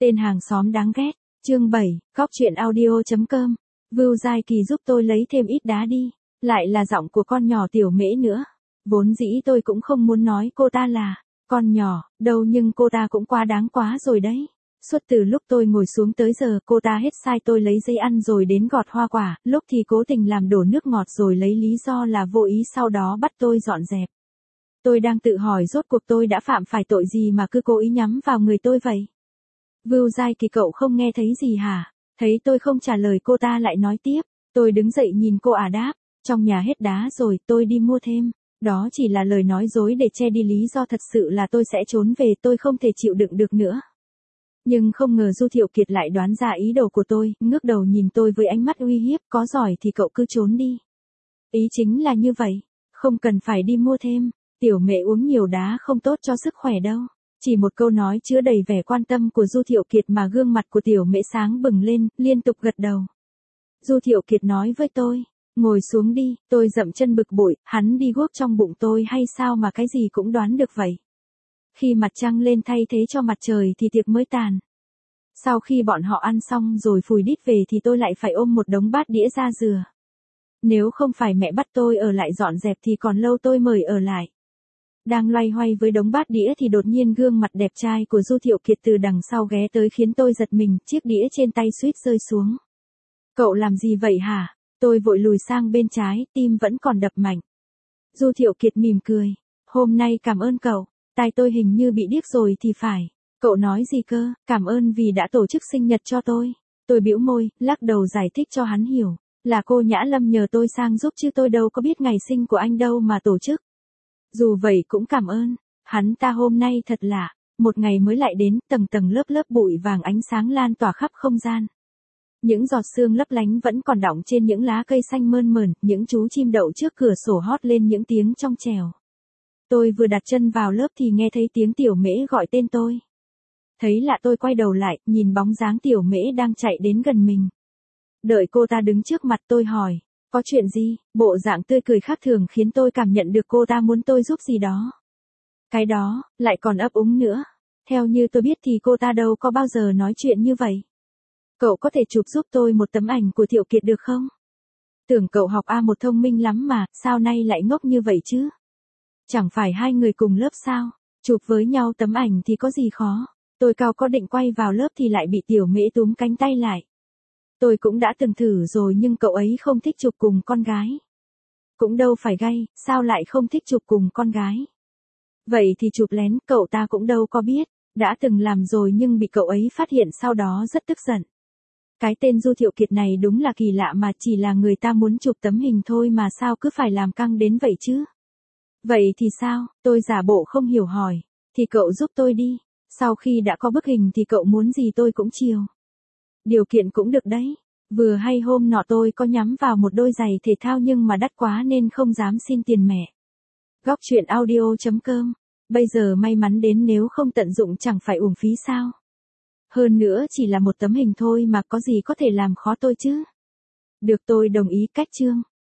Tên hàng xóm đáng ghét. Chương 7, góc truyện audio.com. Vưu Giai Kỳ giúp tôi lấy thêm ít đá đi. Lại là giọng của con nhỏ Tiểu Mễ nữa. Vốn dĩ tôi cũng không muốn nói cô ta là con nhỏ, đâu nhưng cô ta cũng quá đáng quá rồi đấy. Suốt từ lúc tôi ngồi xuống tới giờ cô ta hết sai tôi lấy dây ăn rồi đến gọt hoa quả, lúc thì cố tình làm đổ nước ngọt rồi lấy lý do là vô ý sau đó bắt tôi dọn dẹp. Tôi đang tự hỏi rốt cuộc tôi đã phạm phải tội gì mà cứ cố ý nhắm vào người tôi vậy. Vưu Giai Kỳ, cậu không nghe thấy gì hả? Thấy tôi không trả lời cô ta lại nói tiếp. Tôi đứng dậy nhìn cô đáp. Trong nhà hết đá rồi, tôi đi mua thêm. Đó chỉ là lời nói dối để che đi lý do thật sự là tôi sẽ trốn về, tôi không thể chịu đựng được nữa. Nhưng không ngờ Du Thiệu Kiệt lại đoán ra ý đồ của tôi, ngước đầu nhìn tôi với ánh mắt uy hiếp, có giỏi thì cậu cứ trốn đi. Ý chính là như vậy, không cần phải đi mua thêm, Tiểu Mễ uống nhiều đá không tốt cho sức khỏe đâu. Chỉ một câu nói chứa đầy vẻ quan tâm của Du Thiệu Kiệt mà gương mặt của Tiểu Mễ sáng bừng lên, liên tục gật đầu. Du Thiệu Kiệt nói với tôi, ngồi xuống đi, tôi dậm chân bực bội, hắn đi guốc trong bụng tôi hay sao mà cái gì cũng đoán được vậy. Khi mặt trăng lên thay thế cho mặt trời thì tiệc mới tàn. Sau khi bọn họ ăn xong rồi phủi đít về thì tôi lại phải ôm một đống bát đĩa ra dừa. Nếu không phải mẹ bắt tôi ở lại dọn dẹp thì còn lâu tôi mời ở lại. Đang loay hoay với đống bát đĩa thì đột nhiên gương mặt đẹp trai của Du Thiệu Kiệt từ đằng sau ghé tới khiến tôi giật mình, chiếc đĩa trên tay suýt rơi xuống. Cậu làm gì vậy hả? Tôi vội lùi sang bên trái, tim vẫn còn đập mạnh. Du Thiệu Kiệt mỉm cười. Hôm nay cảm ơn cậu, tai tôi hình như bị điếc rồi thì phải. Cậu nói gì cơ? Cảm ơn vì đã tổ chức sinh nhật cho tôi. Tôi bĩu môi, lắc đầu giải thích cho hắn hiểu. Là cô Nhã Lâm nhờ tôi sang giúp chứ tôi đâu có biết ngày sinh của anh đâu mà tổ chức. Dù vậy cũng cảm ơn. Hắn ta hôm nay thật lạ. Một ngày mới lại đến, tầng tầng lớp lớp bụi vàng ánh sáng lan tỏa khắp không gian. Những giọt sương lấp lánh vẫn còn đọng trên những lá cây xanh mơn mởn, những chú chim đậu trước cửa sổ hót lên những tiếng trong trèo. Tôi vừa đặt chân vào lớp thì nghe thấy tiếng Tiểu Mễ gọi tên tôi. Thấy lạ tôi quay đầu lại, nhìn bóng dáng Tiểu Mễ đang chạy đến gần mình. Đợi cô ta đứng trước mặt tôi hỏi, có chuyện gì? Bộ dạng tươi cười khác thường khiến tôi cảm nhận được cô ta muốn tôi giúp gì đó. Cái đó, lại còn ấp úng nữa. Theo như tôi biết thì cô ta đâu có bao giờ nói chuyện như vậy. Cậu có thể chụp giúp tôi một tấm ảnh của Thiệu Kiệt được không? Tưởng cậu học A1 thông minh lắm mà, sao nay lại ngốc như vậy chứ? Chẳng phải hai người cùng lớp sao? Chụp với nhau tấm ảnh thì có gì khó? Tôi cao có định quay vào lớp thì lại bị Tiểu Mễ túm cánh tay lại. Tôi cũng đã từng thử rồi nhưng cậu ấy không thích chụp cùng con gái. Cũng đâu phải gay, sao lại không thích chụp cùng con gái? Vậy thì chụp lén, cậu ta cũng đâu có biết. Đã từng làm rồi nhưng bị cậu ấy phát hiện sau đó rất tức giận. Cái tên Du Thiệu Kiệt này đúng là kỳ lạ mà, chỉ là người ta muốn chụp tấm hình thôi mà sao cứ phải làm căng đến vậy chứ? Vậy thì sao? Tôi giả bộ không hiểu hỏi. Thì cậu giúp tôi đi. Sau khi đã có bức hình thì cậu muốn gì tôi cũng chiều. Điều kiện cũng được đấy. Vừa hay hôm nọ tôi có nhắm vào một đôi giày thể thao nhưng mà đắt quá nên không dám xin tiền mẹ. Góc truyện audio.com. Bây giờ may mắn đến, nếu không tận dụng chẳng phải uổng phí sao? Hơn nữa chỉ là một tấm hình thôi mà có gì có thể làm khó tôi chứ? Được, tôi đồng ý. Cách chương.